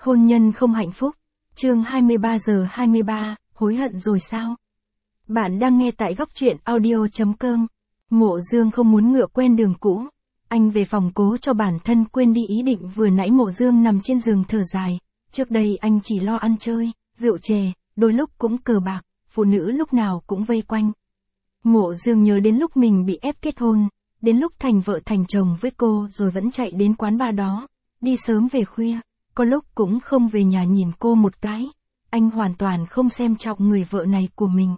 Hôn nhân không hạnh phúc. Chương 23:23, hối hận rồi sao? Bạn đang nghe tại góc truyện audio.com. Mộ Dương không muốn ngựa quen đường cũ. Anh về phòng cố cho bản thân quên đi ý định vừa nãy. Mộ Dương nằm trên giường thở dài. Trước đây anh chỉ lo ăn chơi, rượu chè, đôi lúc cũng cờ bạc, phụ nữ lúc nào cũng vây quanh. Mộ Dương nhớ đến lúc mình bị ép kết hôn, đến lúc thành vợ thành chồng với cô rồi vẫn chạy đến quán bar đó, đi sớm về khuya, có lúc cũng không về nhà nhìn cô một cái. Anh hoàn toàn không xem trọng người vợ này của mình.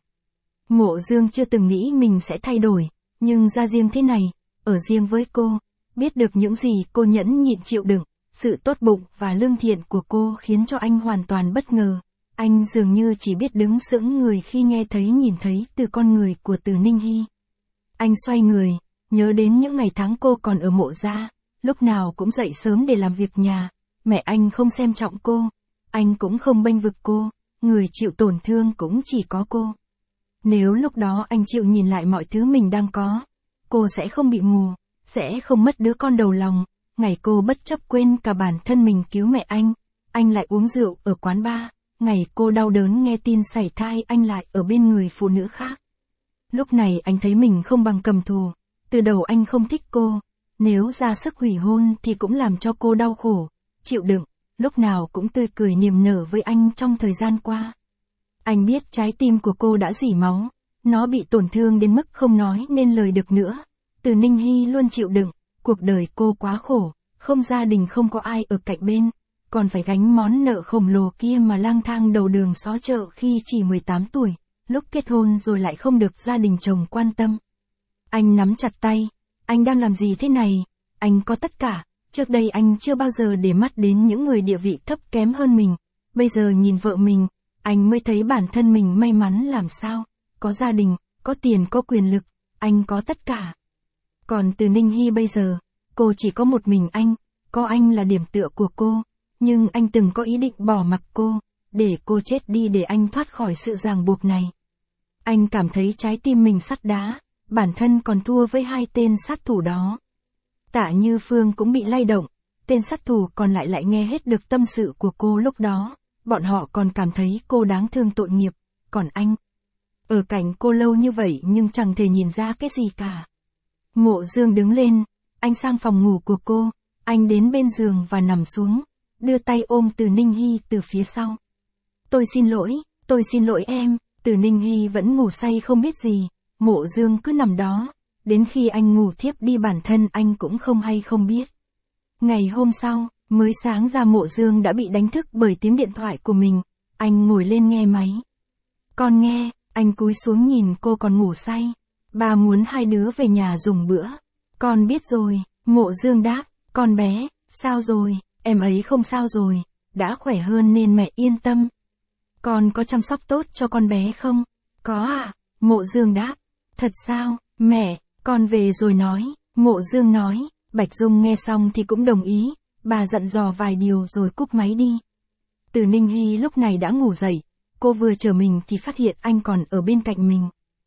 Mộ Dương chưa từng nghĩ mình sẽ thay đổi, nhưng ra riêng thế này, ở riêng với cô, biết được những gì cô nhẫn nhịn chịu đựng, sự tốt bụng và lương thiện của cô khiến cho anh hoàn toàn bất ngờ. Anh dường như chỉ biết đứng sững người khi nghe thấy nhìn thấy từ con người của Từ Ninh Hy. Anh xoay người, nhớ đến những ngày tháng cô còn ở Mộ gia, lúc nào cũng dậy sớm để làm việc nhà. Mẹ anh không xem trọng cô, anh cũng không bênh vực cô, người chịu tổn thương cũng chỉ có cô. Nếu lúc đó anh chịu nhìn lại mọi thứ mình đang có, cô sẽ không bị mù, sẽ không mất đứa con đầu lòng. Ngày cô bất chấp quên cả bản thân mình cứu mẹ anh lại uống rượu ở quán bar. Ngày cô đau đớn nghe tin sảy thai, anh lại ở bên người phụ nữ khác. Lúc này anh thấy mình không bằng cầm thù. Từ đầu anh không thích cô, nếu ra sức hủy hôn thì cũng làm cho cô đau khổ, chịu đựng, lúc nào cũng tươi cười niềm nở với anh trong thời gian qua. Anh biết trái tim của cô đã rỉ máu, nó bị tổn thương đến mức không nói nên lời được nữa. Từ Ninh Hy luôn chịu đựng, cuộc đời cô quá khổ, không gia đình, không có ai ở cạnh bên, còn phải gánh món nợ khổng lồ kia mà lang thang đầu đường xó chợ khi chỉ 18 tuổi, lúc kết hôn rồi lại không được gia đình chồng quan tâm. Anh nắm chặt tay, anh đang làm gì thế này? Anh có tất cả, trước đây anh chưa bao giờ để mắt đến những người địa vị thấp kém hơn mình, bây giờ nhìn vợ mình, anh mới thấy bản thân mình may mắn làm sao, có gia đình, có tiền, có quyền lực, anh có tất cả. Còn Từ Ninh Hy bây giờ, cô chỉ có một mình anh, có anh là điểm tựa của cô, nhưng anh từng có ý định bỏ mặc cô, để cô chết đi để anh thoát khỏi sự ràng buộc này. Anh cảm thấy trái tim mình sắt đá, bản thân còn thua với hai tên sát thủ đó. Tạ Như Phương cũng bị lay động, tên sát thủ còn lại nghe hết được tâm sự của cô lúc đó, bọn họ còn cảm thấy cô đáng thương tội nghiệp, còn anh ở cạnh cô lâu như vậy nhưng chẳng thể nhìn ra cái gì cả. Mộ Dương đứng lên, anh sang phòng ngủ của cô, anh đến bên giường và nằm xuống, đưa tay ôm Từ Ninh Hy từ phía sau. Tôi xin lỗi em. Từ Ninh Hy vẫn ngủ say không biết gì, Mộ Dương cứ nằm đó, đến khi anh ngủ thiếp đi bản thân anh cũng không hay không biết. Ngày hôm sau, mới sáng ra Mộ Dương đã bị đánh thức bởi tiếng điện thoại của mình, anh ngồi lên nghe máy. Con nghe, anh cúi xuống nhìn cô còn ngủ say. Ba muốn hai đứa về nhà dùng bữa. Con biết rồi, Mộ Dương đáp, con bé, sao rồi, em ấy không sao rồi, đã khỏe hơn nên mẹ yên tâm. Con có chăm sóc tốt cho con bé không? Có ạ, Mộ Dương đáp. Thật sao, mẹ, con về rồi nói, Mộ Dương nói. Bạch Dung nghe xong thì cũng đồng ý, bà dặn dò vài điều rồi cúp máy đi. Từ Ninh Hy lúc này đã ngủ dậy, cô vừa trở mình thì phát hiện anh còn ở bên cạnh mình.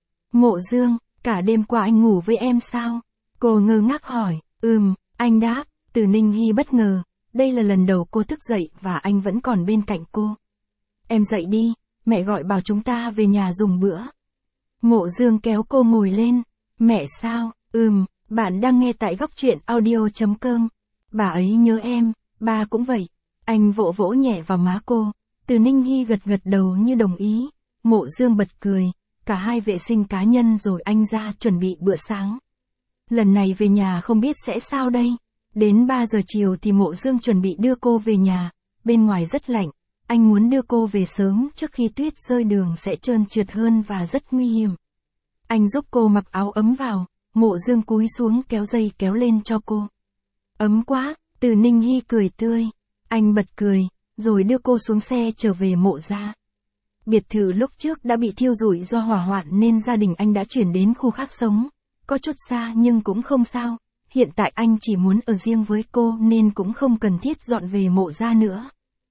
Mộ Dương, cả đêm qua anh ngủ với em sao? Cô ngơ ngác hỏi. Anh đáp. Từ Ninh Hy bất ngờ, đây là lần đầu cô thức dậy và anh vẫn còn bên cạnh cô. Em dậy đi, mẹ gọi bảo chúng ta về nhà dùng bữa. Mộ Dương kéo cô ngồi lên. Mẹ sao? Bạn đang nghe tại góc truyện audio.com. Bà ấy nhớ em, ba cũng vậy. Anh vỗ vỗ nhẹ vào má cô. Từ Ninh Hy gật gật đầu như đồng ý. Mộ Dương bật cười. Cả hai vệ sinh cá nhân rồi anh ra chuẩn bị bữa sáng. Lần này về nhà không biết sẽ sao đây. Đến 3 giờ chiều thì Mộ Dương chuẩn bị đưa cô về nhà. Bên ngoài rất lạnh. Anh muốn đưa cô về sớm trước khi tuyết rơi, đường sẽ trơn trượt hơn và rất nguy hiểm. Anh giúp cô mặc áo ấm vào. Mộ Dương cúi xuống kéo dây kéo lên cho cô. Ấm quá. Từ Ninh Hy cười tươi. Anh bật cười, rồi đưa cô xuống xe trở về Mộ gia. Biệt thự lúc trước đã bị thiêu rụi do hỏa hoạn nên gia đình anh đã chuyển đến khu khác sống. Có chút xa nhưng cũng không sao. Hiện tại anh chỉ muốn ở riêng với cô nên cũng không cần thiết dọn về Mộ gia nữa.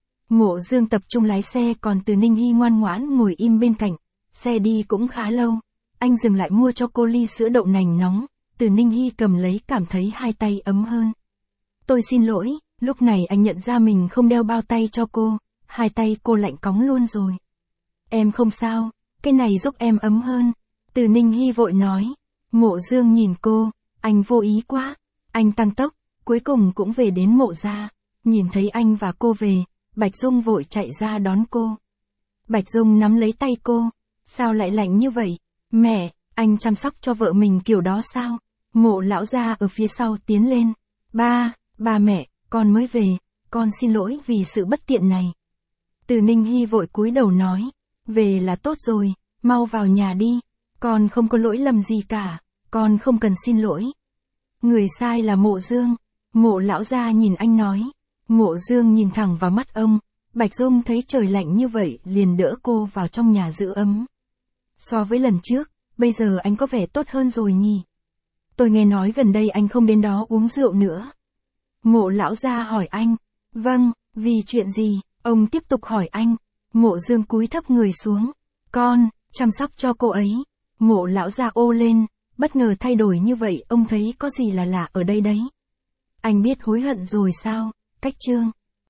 Mộ Dương tập trung lái xe còn Từ Ninh Hy ngoan ngoãn ngồi im bên cạnh. Xe đi cũng khá lâu. Anh dừng lại mua cho cô ly sữa đậu nành nóng. Từ Ninh Hy cầm lấy cảm thấy hai tay ấm hơn. Tôi xin lỗi, Lúc này anh nhận ra mình không đeo bao tay cho cô, hai tay cô lạnh cóng luôn rồi. Em không sao, cái này giúp em ấm hơn. Từ Ninh Hy vội nói. Mộ Dương nhìn cô, anh vô ý quá. Anh tăng tốc, cuối cùng cũng về đến mộ gia. Nhìn thấy anh và cô về, Bạch Dung vội chạy ra đón cô. Bạch Dung nắm lấy tay cô. Sao lại lạnh như vậy? Mẹ, anh chăm sóc cho vợ mình kiểu đó sao? Mộ lão gia ở phía sau tiến lên. Ba mẹ, con mới về, con xin lỗi vì sự bất tiện này. Từ Ninh Hy vội cúi đầu nói. Về là tốt rồi, mau vào nhà đi. Con không có lỗi lầm gì cả, con không cần xin lỗi. Người sai là Mộ Dương. Mộ lão gia nhìn anh nói. Mộ Dương nhìn thẳng vào mắt ông. Bạch Dung thấy trời lạnh như vậy liền đỡ cô vào trong nhà giữ ấm. So với lần trước, bây giờ anh có vẻ tốt hơn rồi nhỉ? Tôi nghe nói gần đây anh không đến đó uống rượu nữa. Mộ lão gia hỏi anh. Vâng, vì chuyện gì? Ông tiếp tục hỏi anh. Mộ Dương cúi thấp người xuống. Con, chăm sóc cho cô ấy. Mộ lão gia ô lên, bất ngờ thay đổi như vậy ông thấy có gì là lạ ở đây đấy. Anh biết hối hận rồi sao, Cách Trương?